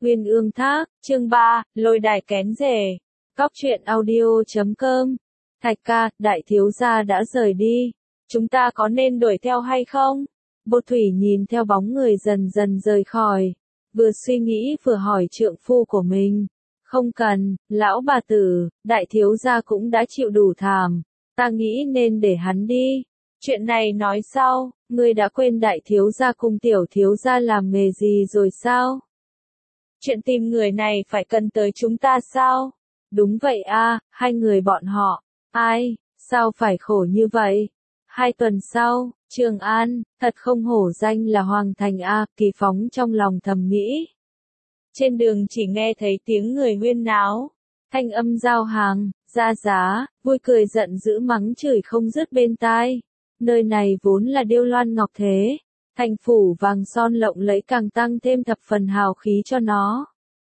Uyên ương thác, chương 3, lôi đài kén rể. Góc truyện audio.com. Thạch ca, đại thiếu gia đã rời đi. Chúng ta có nên đuổi theo hay không? Bột thủy nhìn theo bóng người dần dần rời khỏi. Vừa suy nghĩ vừa hỏi trượng phu của mình. Không cần, lão bà tử, đại thiếu gia cũng đã chịu đủ thảm. Ta nghĩ nên để hắn đi. Chuyện này nói sau, ngươi đã quên đại thiếu gia cùng tiểu thiếu gia làm nghề gì rồi sao? Chuyện tìm người này phải cần tới chúng ta sao? Đúng vậy a, hai người bọn họ. Ai, sao phải khổ như vậy? 2 tuần sau, Trường An, thật không hổ danh là Hoàng Thành a, Kỳ Phóng trong lòng thầm nghĩ. Trên đường chỉ nghe thấy tiếng người huyên náo, thanh âm giao hàng, ra giá, vui cười giận dữ mắng chửi không dứt bên tai. Nơi này vốn là điêu loan ngọc thế, thành phủ vàng son lộng lẫy càng tăng thêm thập phần hào khí cho nó.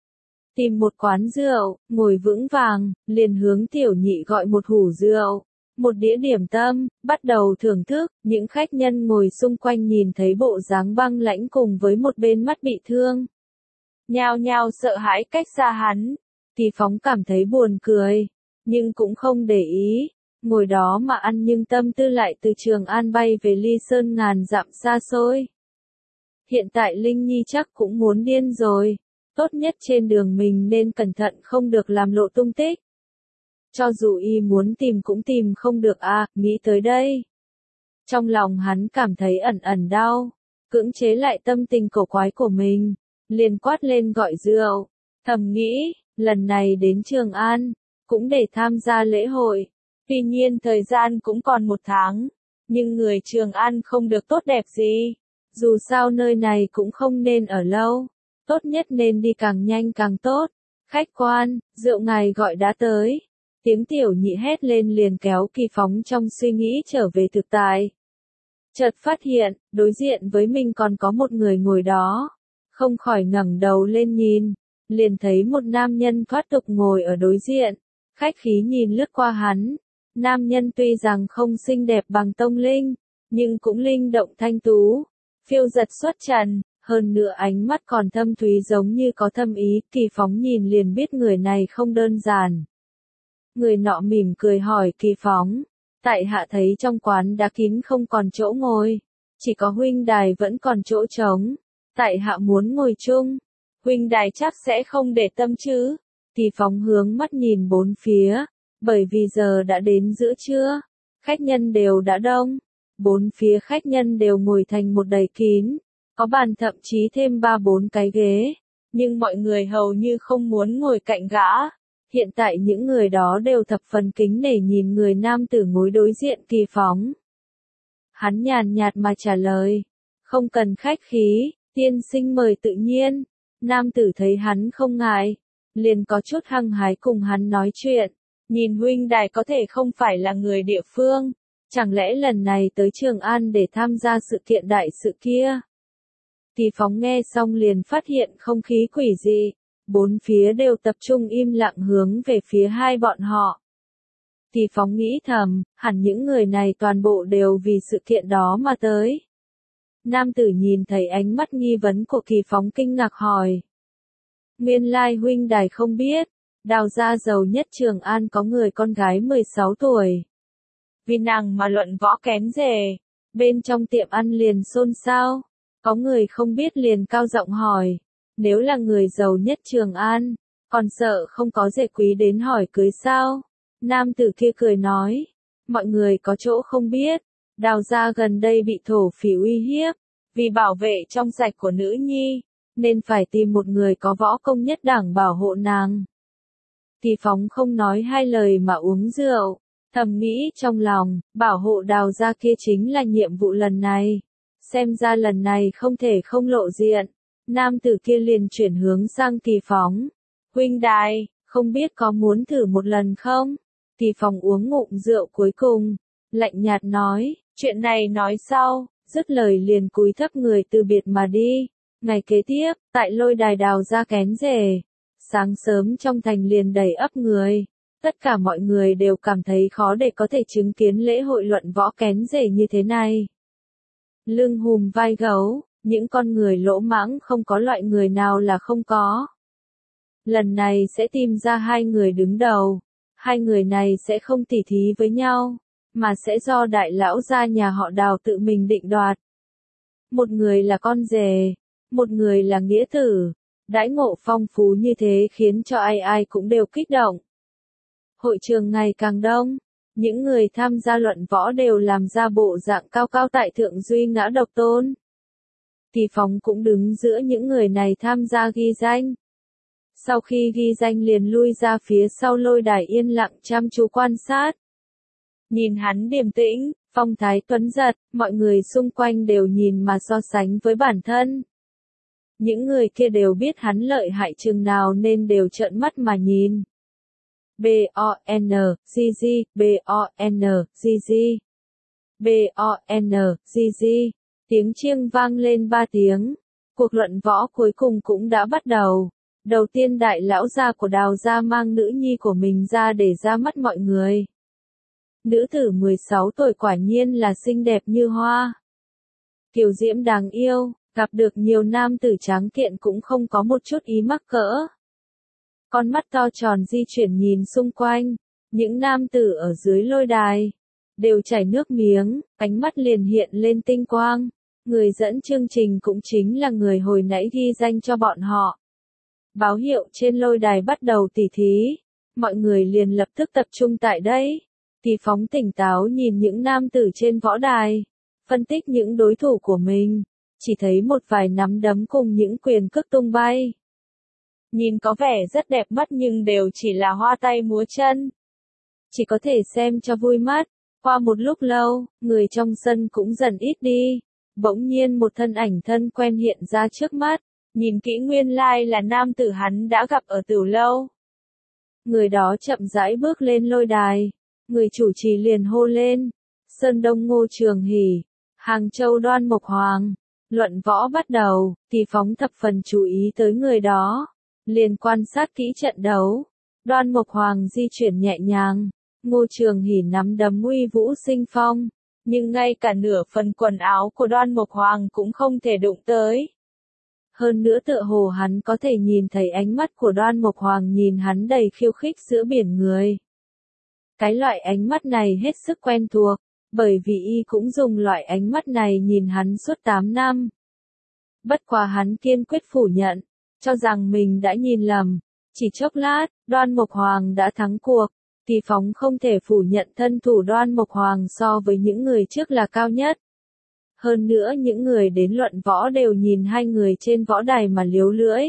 Tìm một quán rượu, ngồi vững vàng, liền hướng tiểu nhị gọi một hủ rượu, một đĩa điểm tâm, bắt đầu thưởng thức. Những khách nhân ngồi xung quanh nhìn thấy bộ dáng băng lãnh cùng với một bên mắt bị thương, nhao nhao sợ hãi cách xa hắn. Kỳ Phóng cảm thấy buồn cười, nhưng cũng không để ý, ngồi đó mà ăn, nhưng tâm tư lại từ Trường An bay về Ly Sơn ngàn dặm xa xôi. Hiện tại Linh Nhi chắc cũng muốn điên rồi, tốt nhất trên đường mình nên cẩn thận không được làm lộ tung tích. Cho dù y muốn tìm cũng tìm không được a, nghĩ tới đây. Trong lòng hắn cảm thấy ẩn ẩn đau, cưỡng chế lại tâm tình cổ quái của mình, liền quát lên gọi rượu, thầm nghĩ, lần này đến Trường An, cũng để tham gia lễ hội. Tuy nhiên thời gian cũng còn 1 tháng, nhưng người Trường An không được tốt đẹp gì. Dù sao nơi này cũng không nên ở lâu, tốt nhất nên đi càng nhanh càng tốt. Khách quan, rượu ngài gọi đã tới. Tiếng tiểu nhị hét lên liền kéo Kỳ Phóng trong suy nghĩ trở về thực tại. Chợt phát hiện, đối diện với mình còn có một người ngồi đó. Không khỏi ngẩng đầu lên nhìn, liền thấy một nam nhân thoát tục ngồi ở đối diện. Khách khí nhìn lướt qua hắn. Nam nhân tuy rằng không xinh đẹp bằng Tông Linh, nhưng cũng linh động thanh tú, phiêu giật xuất trần, hơn nữa ánh mắt còn thâm thúy giống như có thâm ý. Kỳ Phóng nhìn liền biết người này không đơn giản. Người nọ mỉm cười hỏi Kỳ Phóng, tại hạ thấy trong quán đã kín không còn chỗ ngồi, chỉ có huynh đài vẫn còn chỗ trống, tại hạ muốn ngồi chung, huynh đài chắc sẽ không để tâm chứ? Kỳ Phóng hướng mắt nhìn bốn phía, bởi vì giờ đã đến giữa trưa, khách nhân đều đã đông, 4 phía khách nhân đều ngồi thành một đầy kín, có bàn thậm chí thêm 3-4 cái ghế, nhưng mọi người hầu như không muốn ngồi cạnh gã. Hiện tại những người đó đều thập phần kính nể nhìn người nam tử ngồi đối diện Kỳ Phóng. Hắn nhàn nhạt mà trả lời, không cần khách khí, tiên sinh mời tự nhiên. Nam tử thấy hắn không ngại, liền có chút hăng hái cùng hắn nói chuyện. Nhìn huynh đài có thể không phải là người địa phương, chẳng lẽ lần này tới Trường An để tham gia sự kiện đại sự kia? Kỳ Phóng nghe xong liền phát hiện không khí quỷ dị, 4 phía đều tập trung im lặng hướng về phía hai bọn họ. Kỳ Phóng nghĩ thầm, hẳn những người này toàn bộ đều vì sự kiện đó mà tới. Nam tử nhìn thấy ánh mắt nghi vấn của Kỳ Phóng kinh ngạc hỏi. Nguyên lai huynh đài không biết, Đào gia giàu nhất Trường An có người con gái 16 tuổi. Vì nàng mà luận võ kén rể, bên trong tiệm ăn liền xôn xao, có người không biết liền cao giọng hỏi, nếu là người giàu nhất Trường An, còn sợ không có rể quý đến hỏi cưới sao? Nam tử kia cười nói, mọi người có chỗ không biết, Đào gia gần đây bị thổ phỉ uy hiếp, vì bảo vệ trong sạch của nữ nhi, nên phải tìm một người có võ công nhất đẳng bảo hộ nàng. Kỳ Phóng không nói hai lời mà uống rượu, thầm nghĩ trong lòng, bảo hộ Đào gia kia chính là nhiệm vụ lần này. Xem ra lần này không thể không lộ diện. Nam tử kia liền chuyển hướng sang Kỳ Phóng. Huynh đài, không biết có muốn thử một lần không? Kỳ Phóng uống ngụm rượu cuối cùng, lạnh nhạt nói, chuyện này nói sau, dứt lời liền cúi thấp người từ biệt mà đi. Ngày kế tiếp, tại lôi đài Đào gia kén rể, sáng sớm trong thành liền đầy ắp người. Tất cả mọi người đều cảm thấy khó để có thể chứng kiến lễ hội luận võ kén rể như thế này. Lưng hùm vai gấu, những con người lỗ mãng không có loại người nào là không có. Lần này sẽ tìm ra hai người đứng đầu. Hai người này sẽ không tỉ thí với nhau, mà sẽ do đại lão gia nhà họ Đào tự mình định đoạt. Một người là con rể, một người là nghĩa tử. Đãi ngộ phong phú như thế khiến cho ai ai cũng đều kích động. Hội trường ngày càng đông, những người tham gia luận võ đều làm ra bộ dạng cao cao tại thượng duy ngã độc tôn. Kỳ Phóng cũng đứng giữa những người này tham gia ghi danh. Sau khi ghi danh liền lui ra phía sau lôi đài yên lặng chăm chú quan sát. Nhìn hắn điềm tĩnh, phong thái tuấn giật, mọi người xung quanh đều nhìn mà so sánh với bản thân. Những người kia đều biết hắn lợi hại chừng nào nên đều trợn mắt mà nhìn. B-O-N-G-G, B-O-N-G-G, B-O-N-G-G, tiếng chiêng vang lên 3 tiếng. Cuộc luận võ cuối cùng cũng đã bắt đầu. Đầu tiên đại lão gia của Đào gia mang nữ nhi của mình ra để ra mắt mọi người. Nữ tử 16 tuổi quả nhiên là xinh đẹp như hoa. Kiều diễm đáng yêu, gặp được nhiều nam tử tráng kiện cũng không có một chút ý mắc cỡ. Con mắt to tròn di chuyển nhìn xung quanh, những nam tử ở dưới lôi đài đều chảy nước miếng, ánh mắt liền hiện lên tinh quang. Người dẫn chương trình cũng chính là người hồi nãy ghi danh cho bọn họ. Báo hiệu trên lôi đài bắt đầu tỉ thí, mọi người liền lập tức tập trung tại đây. Kỳ Phóng tỉnh táo nhìn những nam tử trên võ đài, phân tích những đối thủ của mình, chỉ thấy một vài nắm đấm cùng những quyền cước tung bay. Nhìn có vẻ rất đẹp mắt nhưng đều chỉ là hoa tay múa chân. Chỉ có thể xem cho vui mắt. Qua một lúc lâu, người trong sân cũng dần ít đi. Bỗng nhiên một thân ảnh thân quen hiện ra trước mắt. Nhìn kỹ nguyên lai là nam tử hắn đã gặp ở Tửu Lâu. Người đó chậm rãi bước lên lôi đài. Người chủ trì liền hô lên. Sơn Đông Ngô Trường Hỷ, Hàng Châu Đoan Mộc Hoàng. Luận võ bắt đầu, Kỳ Phóng thập phần chú ý tới người đó. Liền quan sát kỹ trận đấu. Đoan Mộc Hoàng di chuyển nhẹ nhàng. Ngô Trường Hỷ nắm đấm uy vũ sinh phong. Nhưng ngay cả nửa phần quần áo của Đoan Mộc Hoàng cũng không thể đụng tới. Hơn nữa tựa hồ hắn có thể nhìn thấy ánh mắt của Đoan Mộc Hoàng nhìn hắn đầy khiêu khích giữa biển người. Cái loại ánh mắt này hết sức quen thuộc, bởi vì y cũng dùng loại ánh mắt này nhìn hắn suốt 8 năm. Bất quá hắn kiên quyết phủ nhận, cho rằng mình đã nhìn lầm. Chỉ chốc lát, Đoan Mộc Hoàng đã thắng cuộc. Kỳ Phóng không thể phủ nhận thân thủ Đoan Mộc Hoàng so với những người trước là cao nhất. Hơn nữa những người đến luận võ đều nhìn hai người trên võ đài mà liếu lưỡi.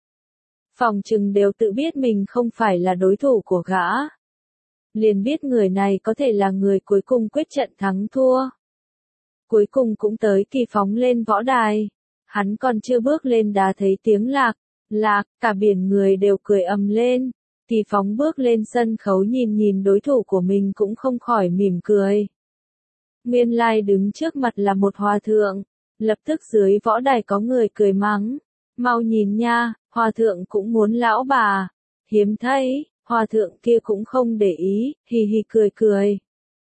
Phòng chừng đều tự biết mình không phải là đối thủ của gã. Liền biết người này có thể là người cuối cùng quyết trận thắng thua. Cuối cùng cũng tới Kỳ Phóng lên võ đài. Hắn còn chưa bước lên đã thấy tiếng lạc, cả biển người đều cười ầm lên. Kỳ Phóng bước lên sân khấu nhìn đối thủ của mình cũng không khỏi mỉm cười. Nguyên lai đứng trước mặt là một hòa thượng, lập tức dưới võ đài có người cười mắng. Mau nhìn nha, hòa thượng cũng muốn lão bà. Hiếm thấy, hòa thượng kia cũng không để ý, hì hì cười.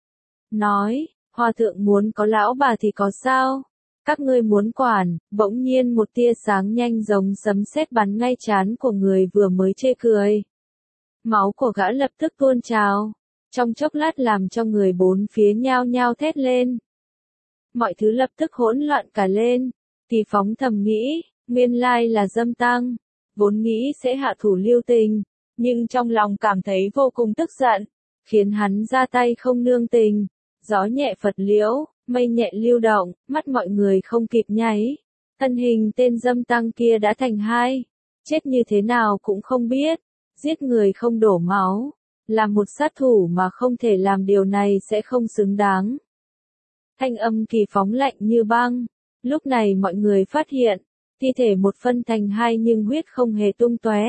Nói, hòa thượng muốn có lão bà thì có sao? Các ngươi muốn quản, bỗng nhiên một tia sáng nhanh giống sấm sét bắn ngay trán của người vừa mới chê cười. Máu của gã lập tức tuôn trào, trong chốc lát làm cho người bốn phía nhao nhao thét lên. Mọi thứ lập tức hỗn loạn cả lên. Kỳ Phóng thầm nghĩ, nguyên lai là Dâm Tăng, vốn nghĩ sẽ hạ thủ lưu tình, nhưng trong lòng cảm thấy vô cùng tức giận, khiến hắn ra tay không nương tình. Gió nhẹ phật liễu, mây nhẹ lưu động, mắt mọi người không kịp nháy. Thân hình tên Dâm Tăng kia đã thành hai, chết như thế nào cũng không biết. Giết người không đổ máu, là một sát thủ mà không thể làm điều này sẽ không xứng đáng. Thanh âm Kỳ Phóng lạnh như băng. Lúc này mọi người phát hiện, thi thể một phân thành hai nhưng huyết không hề tung tóe.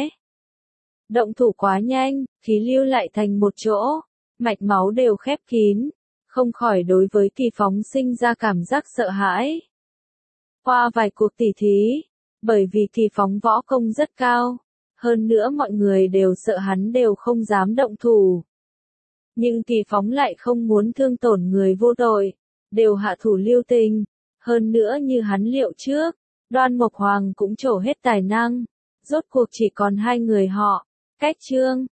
Động thủ quá nhanh, khí lưu lại thành một chỗ, mạch máu đều khép kín, không khỏi đối với Kỳ Phóng sinh ra cảm giác sợ hãi. Qua vài cuộc tỉ thí, bởi vì Kỳ Phóng võ công rất cao. Hơn nữa mọi người đều sợ hắn đều không dám động thủ. Nhưng Kỳ Phóng lại không muốn thương tổn người vô tội, đều hạ thủ lưu tình. Hơn nữa như hắn liệu trước, Đoan Mộc Hoàng cũng trổ hết tài năng. Rốt cuộc chỉ còn hai người họ. Cách chương